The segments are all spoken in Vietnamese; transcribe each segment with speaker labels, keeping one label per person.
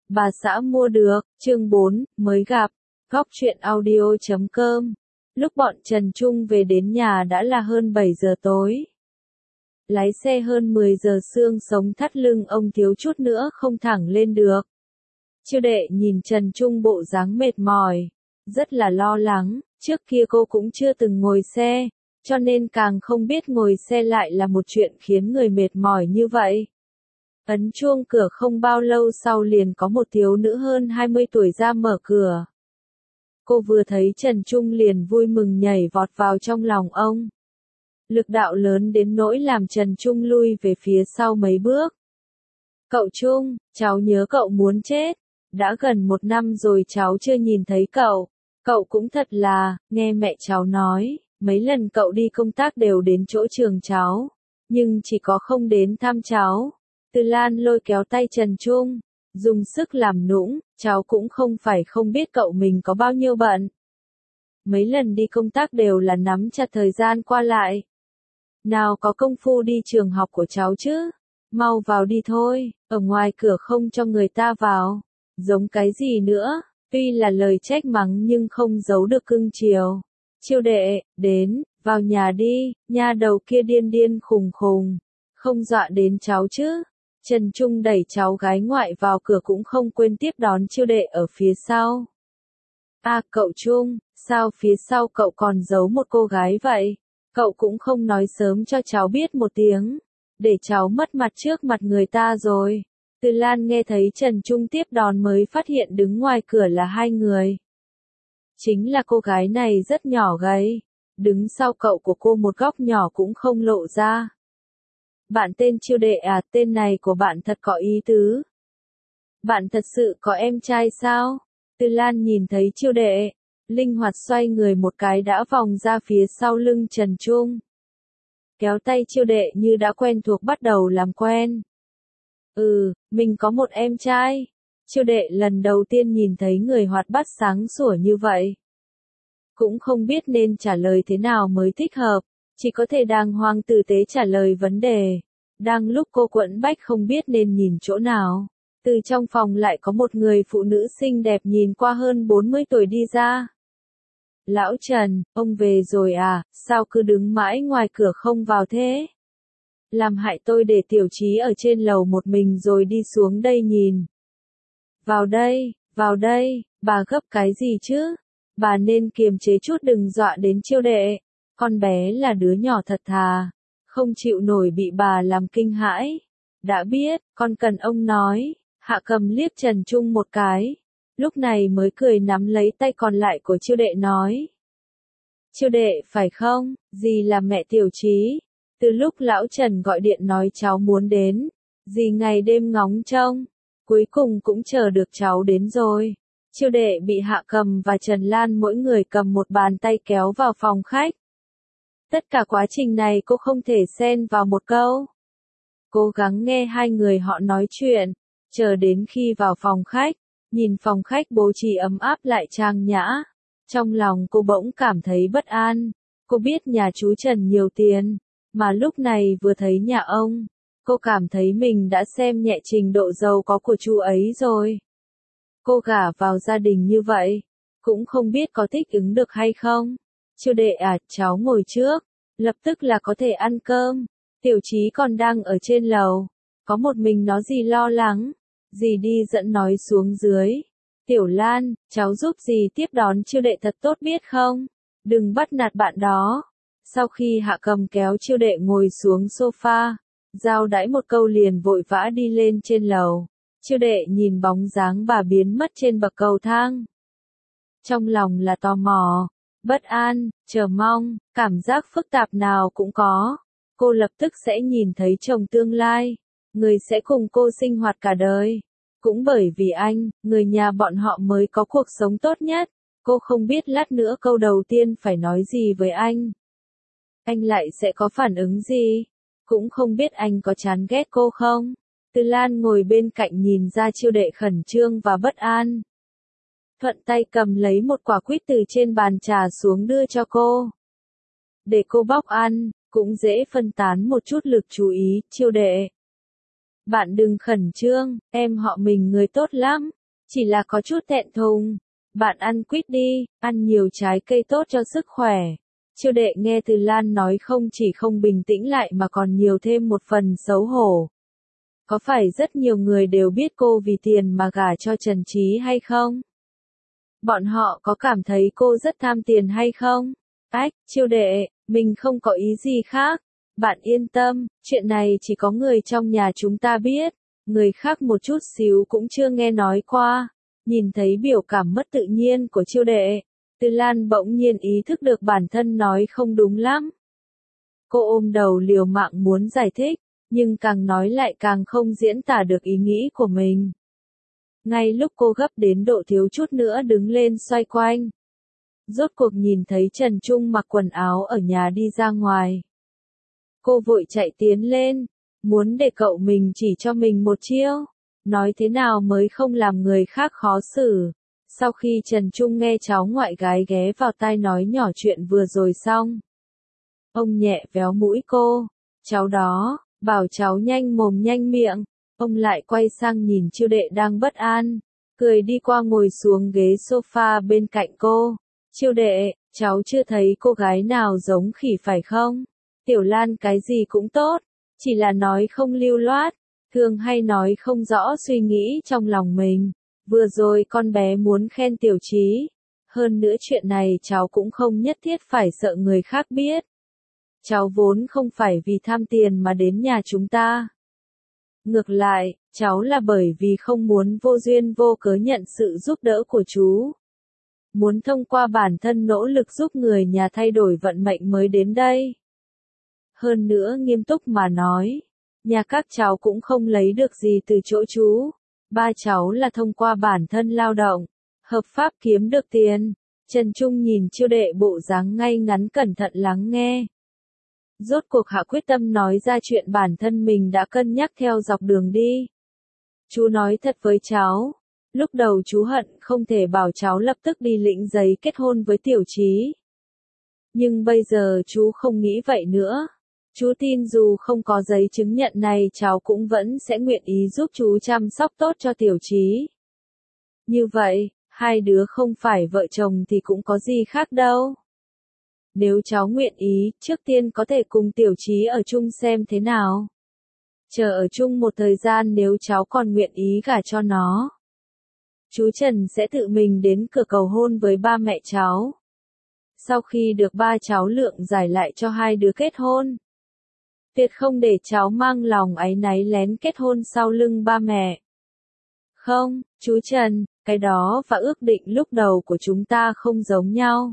Speaker 1: Bà xã mua được, chương 4, mới gặp, góc truyện audio.com. Lúc bọn Trần Trung về đến nhà đã là hơn 7 giờ tối. Lái xe hơn 10 giờ xương sống thắt lưng ông thiếu chút nữa không thẳng lên được. Chiêu đệ nhìn Trần Trung bộ dáng mệt mỏi, rất là lo lắng, trước kia cô cũng chưa từng ngồi xe, cho nên càng không biết ngồi xe lại là một chuyện khiến người mệt mỏi như vậy. Ấn chuông cửa không bao lâu sau liền có một thiếu nữ hơn 20 tuổi ra mở cửa. Cô vừa thấy Trần Trung liền vui mừng nhảy vọt vào trong lòng ông. Lực đạo lớn đến nỗi làm Trần Trung lui về phía sau mấy bước. Cậu Trung, cháu nhớ cậu muốn chết. Đã gần 1 năm rồi cháu chưa nhìn thấy cậu. Cậu cũng thật là, nghe mẹ cháu nói, mấy lần cậu đi công tác đều đến chỗ trường cháu. Nhưng chỉ có không đến thăm cháu. Từ Lan lôi kéo tay Trần Trung, dùng sức làm nũng, cháu cũng không phải không biết cậu mình có bao nhiêu bận. Mấy lần đi công tác đều là nắm chặt thời gian qua lại. Nào có công phu đi trường học của cháu chứ, mau vào đi thôi, ở ngoài cửa không cho người ta vào, giống cái gì nữa, tuy là lời trách mắng nhưng không giấu được cưng chiều. Chiêu đệ, đến, vào nhà đi, nha đầu kia điên điên khùng khùng, không dọa đến cháu chứ. Trần Trung đẩy cháu gái ngoại vào cửa cũng không quên tiếp đón chiêu đệ ở phía sau. À cậu Trung, sao phía sau cậu còn giấu một cô gái vậy? Cậu cũng không nói sớm cho cháu biết một tiếng, để cháu mất mặt trước mặt người ta rồi. Từ Lan nghe thấy Trần Trung tiếp đón mới phát hiện đứng ngoài cửa là hai người. Chính là cô gái này rất nhỏ gầy, đứng sau cậu của cô một góc nhỏ cũng không lộ ra. Bạn tên Chiêu đệ à, tên này của bạn thật có ý tứ. Bạn thật sự có em trai sao? Từ Lan nhìn thấy Chiêu đệ, linh hoạt xoay người một cái đã vòng ra phía sau lưng Trần Trung. Kéo tay Chiêu đệ như đã quen thuộc bắt đầu làm quen. Mình có một em trai. Chiêu đệ lần đầu tiên nhìn thấy người hoạt bát sáng sủa như vậy. Cũng không biết nên trả lời thế nào mới thích hợp. Chỉ có thể đàng hoàng tử tế trả lời vấn đề. Đang lúc cô quẫn bách không biết nên nhìn chỗ nào, từ trong phòng lại có một người phụ nữ xinh đẹp nhìn qua hơn 40 tuổi đi ra. Lão Trần, ông về rồi à, sao cứ đứng mãi ngoài cửa không vào thế? Làm hại tôi để Tiểu Chí ở trên lầu một mình rồi đi xuống đây nhìn. Vào đây, bà gấp cái gì chứ? Bà nên kiềm chế chút đừng dọa đến Chiêu đệ. Con bé là đứa nhỏ thật thà, không chịu nổi bị bà làm kinh hãi. Đã biết, con cần ông nói. Hạ Cầm liếc Trần Trung một cái, lúc này mới cười nắm lấy tay còn lại của Chiêu đệ nói. Chiêu đệ phải không, dì là mẹ Tiểu Chí. Từ lúc lão Trần gọi điện nói cháu muốn đến, dì ngày đêm ngóng trông, cuối cùng cũng chờ được cháu đến rồi. Chiêu đệ bị Hạ Cầm và Trần Lan mỗi người cầm một bàn tay kéo vào phòng khách. Tất cả quá trình này cô không thể xen vào một câu. Cố gắng nghe hai người họ nói chuyện, chờ đến khi vào phòng khách, nhìn phòng khách bố trí ấm áp lại trang nhã. Trong lòng cô bỗng cảm thấy bất an. Cô biết nhà chú Trần nhiều tiền, mà lúc này vừa thấy nhà ông, cô cảm thấy mình đã xem nhẹ trình độ giàu có của chú ấy rồi. Cô gả vào gia đình như vậy, cũng không biết có thích ứng được hay không. Chiêu đệ à, cháu ngồi trước, lập tức là có thể ăn cơm. Tiểu Chí còn đang ở trên lầu, có một mình nó gì lo lắng, dì đi dẫn nói xuống dưới. Tiểu Lan, cháu giúp dì tiếp đón Chiêu đệ thật tốt biết không? Đừng bắt nạt bạn đó. Sau khi Hạ Cầm kéo Chiêu đệ ngồi xuống sofa, giao đãi một câu liền vội vã đi lên trên lầu. Chiêu đệ nhìn bóng dáng bà biến mất trên bậc cầu thang. Trong lòng là tò mò, bất an, chờ mong, cảm giác phức tạp nào cũng có. Cô lập tức sẽ nhìn thấy chồng tương lai, người sẽ cùng cô sinh hoạt cả đời. Cũng bởi vì anh, người nhà bọn họ mới có cuộc sống tốt nhất. Cô không biết lát nữa câu đầu tiên phải nói gì với anh. Anh lại sẽ có phản ứng gì? Cũng không biết anh có chán ghét cô không? Từ Lan ngồi bên cạnh nhìn ra Chiêu đệ khẩn trương và bất an. Thuận tay cầm lấy một quả quýt từ trên bàn trà xuống đưa cho cô. Để cô bóc ăn, cũng dễ phân tán một chút lực chú ý. Chiêu đệ, bạn đừng khẩn trương, em họ mình người tốt lắm. Chỉ là có chút thẹn thùng. Bạn ăn quýt đi, ăn nhiều trái cây tốt cho sức khỏe. Chiêu đệ nghe Từ Lan nói không chỉ không bình tĩnh lại mà còn nhiều thêm một phần xấu hổ. Có phải rất nhiều người đều biết cô vì tiền mà gả cho Trần Trí hay không? Bọn họ có cảm thấy cô rất tham tiền hay không? Ách, Chiêu đệ, mình không có ý gì khác. Bạn yên tâm, chuyện này chỉ có người trong nhà chúng ta biết. Người khác một chút xíu cũng chưa nghe nói qua. Nhìn thấy biểu cảm mất tự nhiên của Chiêu đệ, Từ Lan bỗng nhiên ý thức được bản thân nói không đúng lắm. Cô ôm đầu liều mạng muốn giải thích, nhưng càng nói lại càng không diễn tả được ý nghĩ của mình. Ngay lúc cô gấp đến độ thiếu chút nữa đứng lên xoay quanh, rốt cuộc nhìn thấy Trần Trung mặc quần áo ở nhà đi ra ngoài. Cô vội chạy tiến lên, muốn để cậu mình chỉ cho mình một chiêu, nói thế nào mới không làm người khác khó xử. Sau khi Trần Trung nghe cháu ngoại gái ghé vào tai nói nhỏ chuyện vừa rồi xong, ông nhẹ véo mũi cô, cháu đó, bảo cháu nhanh mồm nhanh miệng. Ông lại quay sang nhìn Chiêu đệ đang bất an, cười đi qua ngồi xuống ghế sofa bên cạnh cô. Chiêu đệ, cháu chưa thấy cô gái nào giống khỉ phải không? Tiểu Lan cái gì cũng tốt, chỉ là nói không lưu loát, thường hay nói không rõ suy nghĩ trong lòng mình. Vừa rồi con bé muốn khen Tiểu Chí. Hơn nữa chuyện này cháu cũng không nhất thiết phải sợ người khác biết. Cháu vốn không phải vì tham tiền mà đến nhà chúng ta. Ngược lại, cháu là bởi vì không muốn vô duyên vô cớ nhận sự giúp đỡ của chú. Muốn thông qua bản thân nỗ lực giúp người nhà thay đổi vận mệnh mới đến đây. Hơn nữa nghiêm túc mà nói, nhà các cháu cũng không lấy được gì từ chỗ chú. Ba cháu là thông qua bản thân lao động, hợp pháp kiếm được tiền. Trần Trung nhìn Chiêu đệ bộ dáng ngay ngắn cẩn thận lắng nghe. Rốt cuộc hạ quyết tâm nói ra chuyện bản thân mình đã cân nhắc theo dọc đường đi. Chú nói thật với cháu, lúc đầu chú hận không thể bảo cháu lập tức đi lĩnh giấy kết hôn với Tiểu Chí. Nhưng bây giờ chú không nghĩ vậy nữa. Chú tin dù không có giấy chứng nhận này cháu cũng vẫn sẽ nguyện ý giúp chú chăm sóc tốt cho Tiểu Chí. Như vậy, hai đứa không phải vợ chồng thì cũng có gì khác đâu. Nếu cháu nguyện ý, trước tiên có thể cùng Tiểu Chí ở chung xem thế nào. Chờ ở chung một thời gian nếu cháu còn nguyện ý gả cho nó. Chú Trần sẽ tự mình đến cửa cầu hôn với ba mẹ cháu. Sau khi được ba cháu lượng giải lại cho hai đứa kết hôn. Tuyệt không để cháu mang lòng áy náy lén kết hôn sau lưng ba mẹ. Không, chú Trần, cái đó và ước định lúc đầu của chúng ta không giống nhau.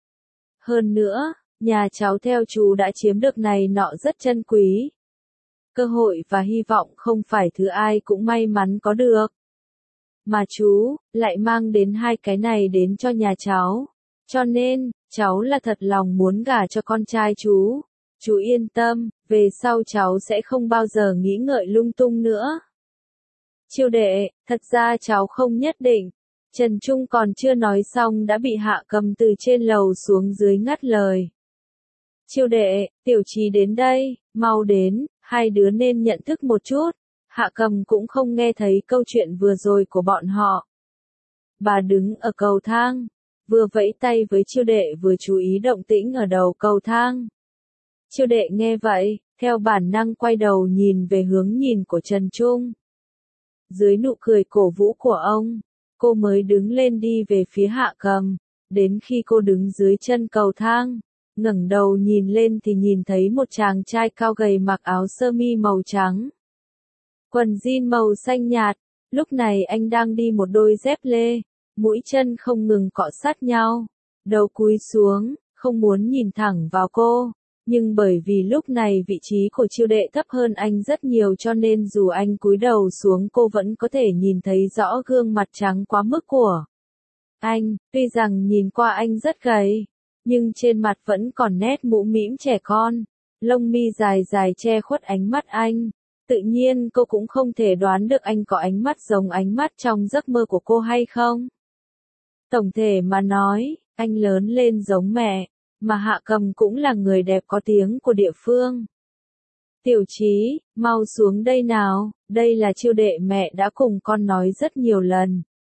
Speaker 1: Hơn nữa, nhà cháu theo chú đã chiếm được này nọ rất chân quý. Cơ hội và hy vọng không phải thứ ai cũng may mắn có được. Mà chú, lại mang đến hai cái này đến cho nhà cháu. Cho nên, cháu là thật lòng muốn gả cho con trai chú. Chú yên tâm, về sau cháu sẽ không bao giờ nghĩ ngợi lung tung nữa. Chiêu đệ, thật ra cháu không nhất định. Trần Trung còn chưa nói xong đã bị Hạ Cầm từ trên lầu xuống dưới ngắt lời. Chiêu đệ, Tiểu Chí đến đây, mau đến, hai đứa nên nhận thức một chút. Hạ Cầm cũng không nghe thấy câu chuyện vừa rồi của bọn họ. Bà đứng ở cầu thang, vừa vẫy tay với Chiêu đệ vừa chú ý động tĩnh ở đầu cầu thang. Chiêu đệ nghe vậy, theo bản năng quay đầu nhìn về hướng nhìn của Trần Trung. Dưới nụ cười cổ vũ của ông, cô mới đứng lên đi về phía Hạ Cầm. Đến khi cô đứng dưới chân cầu thang, ngẩng đầu nhìn lên thì nhìn thấy một chàng trai cao gầy mặc áo sơ mi màu trắng, quần jean màu xanh nhạt. Lúc này anh đang đi một đôi dép lê, mũi chân không ngừng cọ sát nhau, đầu cúi xuống, không muốn nhìn thẳng vào cô. Nhưng bởi vì lúc này vị trí của Chiêu đệ thấp hơn anh rất nhiều cho nên dù anh cúi đầu xuống cô vẫn có thể nhìn thấy rõ gương mặt trắng quá mức của anh. Tuy rằng nhìn qua anh rất gầy, nhưng trên mặt vẫn còn nét mũm mĩm trẻ con, lông mi dài dài che khuất ánh mắt anh. Tự nhiên cô cũng không thể đoán được anh có ánh mắt giống ánh mắt trong giấc mơ của cô hay không. Tổng thể mà nói, anh lớn lên giống mẹ. Mà Hạ Cầm cũng là người đẹp có tiếng của địa phương. Tiểu Chí, mau xuống đây nào, đây là Chiêu đệ mẹ đã cùng con nói rất nhiều lần.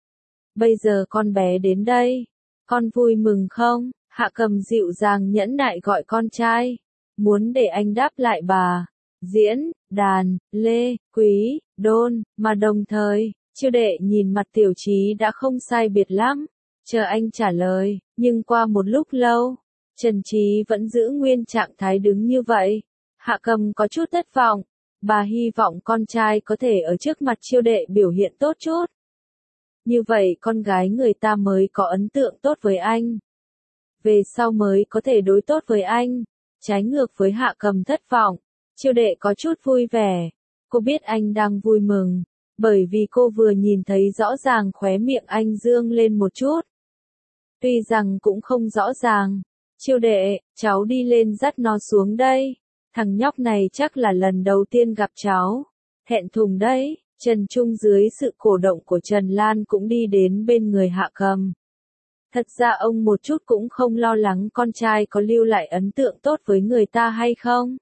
Speaker 1: bây giờ con bé đến đây, con vui mừng không? Hạ Cầm dịu dàng nhẫn nại gọi con trai, muốn để anh đáp lại bà, Diễn, Đàn, Lê, Quý, Đôn, mà đồng thời, Chiêu Đệ nhìn mặt Tiểu Chí đã không sai biệt lắm, chờ anh trả lời, nhưng qua một lúc lâu, Trần Chí vẫn giữ nguyên trạng thái đứng như vậy. Hạ Cầm có chút thất vọng, bà hy vọng con trai có thể ở trước mặt Chiêu Đệ biểu hiện tốt chút. Như vậy con gái người ta mới có ấn tượng tốt với anh. Về sau mới có thể đối tốt với anh. Trái ngược với Hạ Cầm thất vọng, Chiêu Đệ có chút vui vẻ. Cô biết anh đang vui mừng, bởi vì cô vừa nhìn thấy rõ ràng khóe miệng anh dương lên một chút. Tuy rằng cũng không rõ ràng. Chiêu Đệ, cháu đi lên dắt nó xuống đây. Thằng nhóc này chắc là lần đầu tiên gặp cháu. Thẹn thùng đấy. Trần Trung dưới sự cổ động của Trần Lan cũng đi đến bên người Hạ Cầm. Thật ra ông một chút cũng không lo lắng con trai có lưu lại ấn tượng tốt với người ta hay không.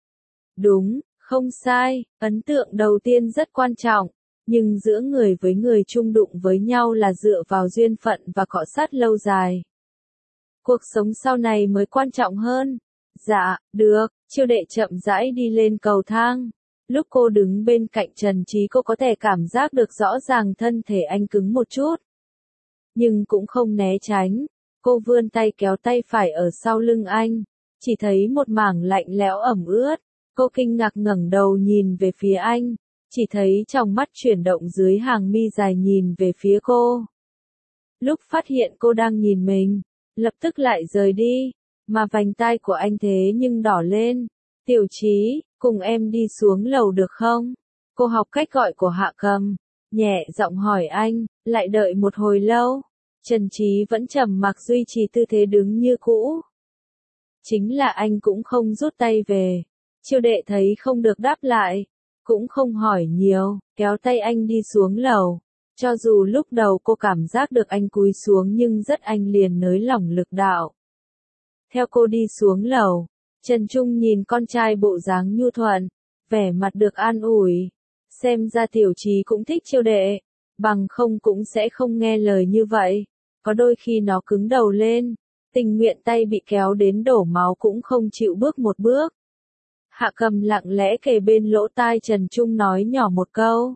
Speaker 1: Đúng, không sai, ấn tượng đầu tiên rất quan trọng, nhưng giữa người với người chung đụng với nhau là dựa vào duyên phận và cọ sát lâu dài. Cuộc sống sau này mới quan trọng hơn. Dạ, được, Chiêu Đệ chậm rãi đi lên cầu thang. Lúc cô đứng bên cạnh Trần Chí cô có thể cảm giác được rõ ràng thân thể anh cứng một chút. Nhưng cũng không né tránh. Cô vươn tay kéo tay phải ở sau lưng anh. Chỉ thấy một mảng lạnh lẽo ẩm ướt. Cô kinh ngạc ngẩng đầu nhìn về phía anh. Chỉ thấy trong mắt chuyển động dưới hàng mi dài nhìn về phía cô. Lúc phát hiện cô đang nhìn mình, lập tức lại rời đi. Mà vành tai của anh thế nhưng đỏ lên. Tiểu Chí, cùng em đi xuống lầu được không? Cô học cách gọi của Hạ Cầm, nhẹ giọng hỏi anh, lại đợi một hồi lâu. Trần Chí vẫn trầm mặc duy trì tư thế đứng như cũ. Chính là anh cũng không rút tay về. Chiêu Đệ thấy không được đáp lại, cũng không hỏi nhiều, kéo tay anh đi xuống lầu. Cho dù lúc đầu cô cảm giác được anh cúi xuống nhưng rất anh liền nới lỏng lực đạo. Theo cô đi xuống lầu, Trần Trung nhìn con trai bộ dáng nhu thuận, vẻ mặt được an ủi. Xem ra Tiểu Chí cũng thích Chiêu Đệ, bằng không cũng sẽ không nghe lời như vậy. Có đôi khi nó cứng đầu lên, tình nguyện tay bị kéo đến đổ máu cũng không chịu bước một bước. Hạ Cầm lặng lẽ kề bên lỗ tai Trần Trung nói nhỏ một câu.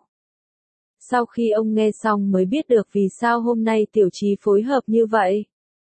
Speaker 1: Sau khi ông nghe xong mới biết được vì sao hôm nay Tiểu Chí phối hợp như vậy.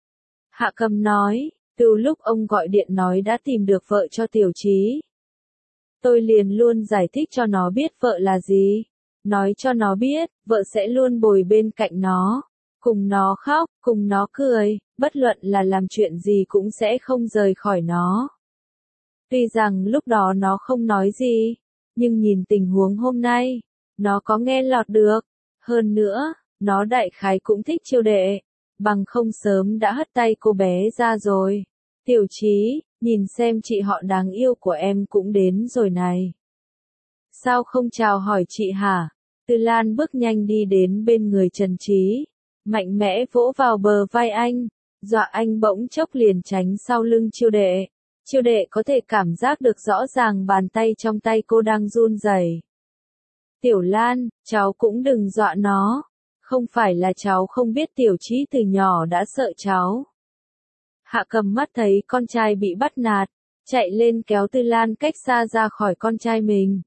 Speaker 1: Hạ Cầm nói, từ lúc ông gọi điện nói đã tìm được vợ cho Tiểu Chí, tôi liền luôn giải thích cho nó biết vợ là gì. Nói cho nó biết, vợ sẽ luôn bồi bên cạnh nó, cùng nó khóc, cùng nó cười, bất luận là làm chuyện gì cũng sẽ không rời khỏi nó. Tuy rằng lúc đó nó không nói gì, nhưng nhìn tình huống hôm nay, nó có nghe lọt được. Hơn nữa, nó đại khái cũng thích Chiêu Đệ, bằng không sớm đã hất tay cô bé ra rồi. Tiểu Chí, nhìn xem chị họ đáng yêu của em cũng đến rồi này. Sao không chào hỏi chị hả? Tư Lan bước nhanh đi đến bên người Trần Chí, mạnh mẽ vỗ vào bờ vai anh, dọa anh bỗng chốc liền tránh sau lưng Chiêu Đệ. Chiêu Đệ có thể cảm giác được rõ ràng bàn tay trong tay cô đang run rẩy. Tiểu Lan, cháu cũng đừng dọa nó. Không phải là cháu không biết Tiểu Chí từ nhỏ đã sợ cháu. Hạ Cầm mắt thấy con trai bị bắt nạt, chạy lên kéo Tư Lan cách xa ra khỏi con trai mình.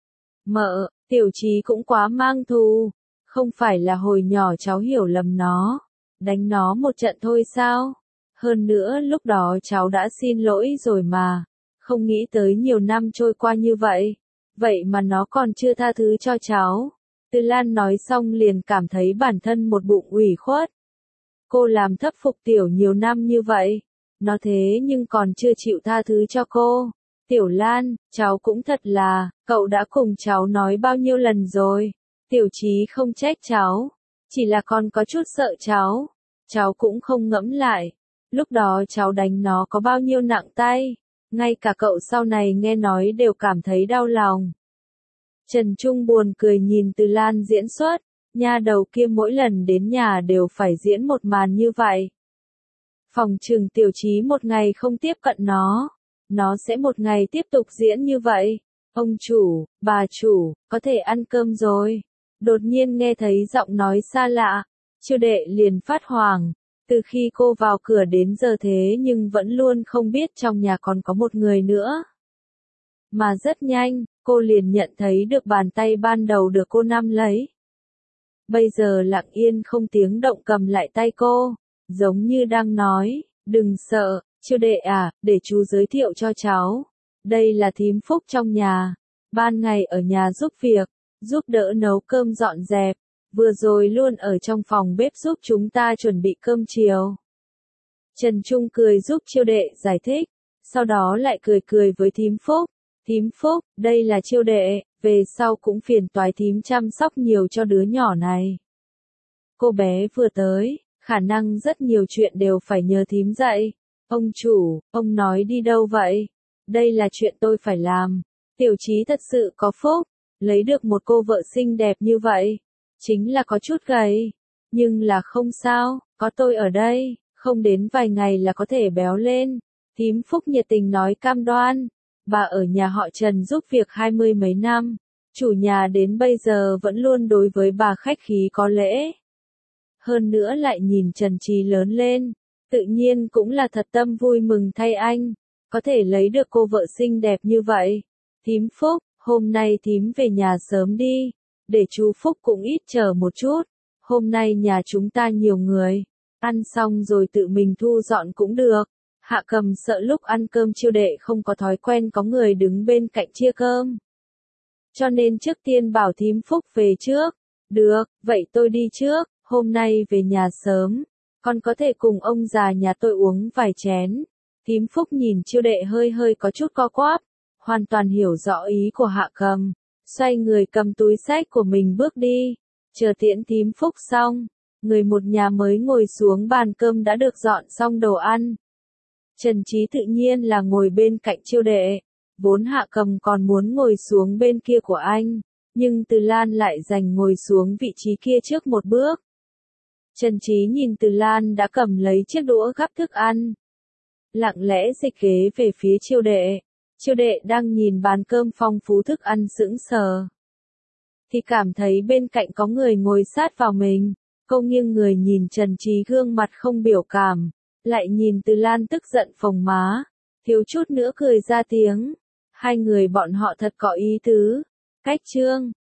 Speaker 1: Mợ, Tiểu Chí cũng quá mang thù. Không phải là hồi nhỏ cháu hiểu lầm nó, đánh nó một trận thôi sao? Hơn nữa lúc đó cháu đã xin lỗi rồi mà. Không nghĩ tới nhiều năm trôi qua như vậy. Vậy mà nó còn chưa tha thứ cho cháu. Tư Lan nói xong liền cảm thấy bản thân một bụng ủy khuất. Cô làm thấp phục Tiểu nhiều năm như vậy. Nó thế nhưng còn chưa chịu tha thứ cho cô. Tiểu Lan, cháu cũng thật là, cậu đã cùng cháu nói bao nhiêu lần rồi. Tiểu Chí không trách cháu. Chỉ là con có chút sợ cháu. Cháu cũng không ngẫm lại. Lúc đó cháu đánh nó có bao nhiêu nặng tay. Ngay cả cậu sau này nghe nói đều cảm thấy đau lòng. Trần Trung buồn cười nhìn Từ Lan diễn xuất. Nha đầu kia mỗi lần đến nhà đều phải diễn một màn như vậy. Phòng trừng Tiểu Chí một ngày không tiếp cận nó sẽ một ngày tiếp tục diễn như vậy. Ông chủ, bà chủ, có thể ăn cơm rồi. Đột nhiên nghe thấy giọng nói xa lạ. Chiêu đệ liền phát hoảng, từ khi cô vào cửa đến giờ thế nhưng vẫn luôn không biết trong nhà còn có một người nữa. Mà rất nhanh, cô liền nhận thấy được bàn tay ban đầu được cô nắm lấy. Bây giờ lặng yên không tiếng động cầm lại tay cô, giống như đang nói, đừng sợ, Chiêu đệ à, để chú giới thiệu cho cháu. Đây là thím Phúc trong nhà, ban ngày ở nhà giúp việc, giúp đỡ nấu cơm dọn dẹp, vừa rồi luôn ở trong phòng bếp giúp chúng ta chuẩn bị cơm chiều. Trần Trung cười giúp Chiêu đệ giải thích, sau đó lại cười cười với thím Phúc. Thím Phúc, đây là Chiêu đệ, về sau cũng phiền toái thím chăm sóc nhiều cho đứa nhỏ này. Cô bé vừa tới, khả năng rất nhiều chuyện đều phải nhờ thím dạy. Ông chủ, ông nói đi đâu vậy? Đây là chuyện tôi phải làm. Tiểu Chí thật sự có phúc, lấy được một cô vợ xinh đẹp như vậy. Chính là có chút gầy, nhưng là không sao, có tôi ở đây, không đến vài ngày là có thể béo lên. Thím Phúc nhiệt tình nói cam đoan. Bà ở nhà họ Trần giúp việc 20 mấy năm, chủ nhà đến bây giờ vẫn luôn đối với bà khách khí có lễ. Hơn nữa lại nhìn Trần Trí lớn lên, tự nhiên cũng là thật tâm vui mừng thay anh, có thể lấy được cô vợ xinh đẹp như vậy. Thím Phúc, hôm nay thím về nhà sớm đi, để chú Phúc cũng ít chờ một chút, hôm nay nhà chúng ta nhiều người, ăn xong rồi tự mình thu dọn cũng được. Hạ Cầm sợ lúc ăn cơm Chiêu đệ không có thói quen có người đứng bên cạnh chia cơm. Cho nên trước tiên bảo thím Phúc về trước. Được, vậy tôi đi trước, hôm nay về nhà sớm, con có thể cùng ông già nhà tôi uống vài chén. Thím Phúc nhìn Chiêu đệ hơi hơi có chút co quắp, hoàn toàn hiểu rõ ý của Hạ Cầm, xoay người cầm túi xách của mình bước đi. Chờ tiễn thím Phúc xong, người một nhà mới ngồi xuống bàn cơm đã được dọn xong đồ ăn. Trần Trí tự nhiên là ngồi bên cạnh Chiêu đệ, vốn Hạ Cầm còn muốn ngồi xuống bên kia của anh, nhưng Từ Lan lại giành ngồi xuống vị trí kia trước một bước. Trần Trí nhìn Từ Lan đã cầm lấy chiếc đũa gắp thức ăn, lặng lẽ dịch ghế về phía Chiêu đệ. Chiêu đệ đang nhìn bàn cơm phong phú thức ăn sững sờ, thì cảm thấy bên cạnh có người ngồi sát vào mình. Cô nghiêng người nhìn Trần Trí gương mặt không biểu cảm, lại nhìn Từ Lan tức giận phồng má, thiếu chút nữa cười ra tiếng. Hai người bọn họ thật có ý tứ. Cách chương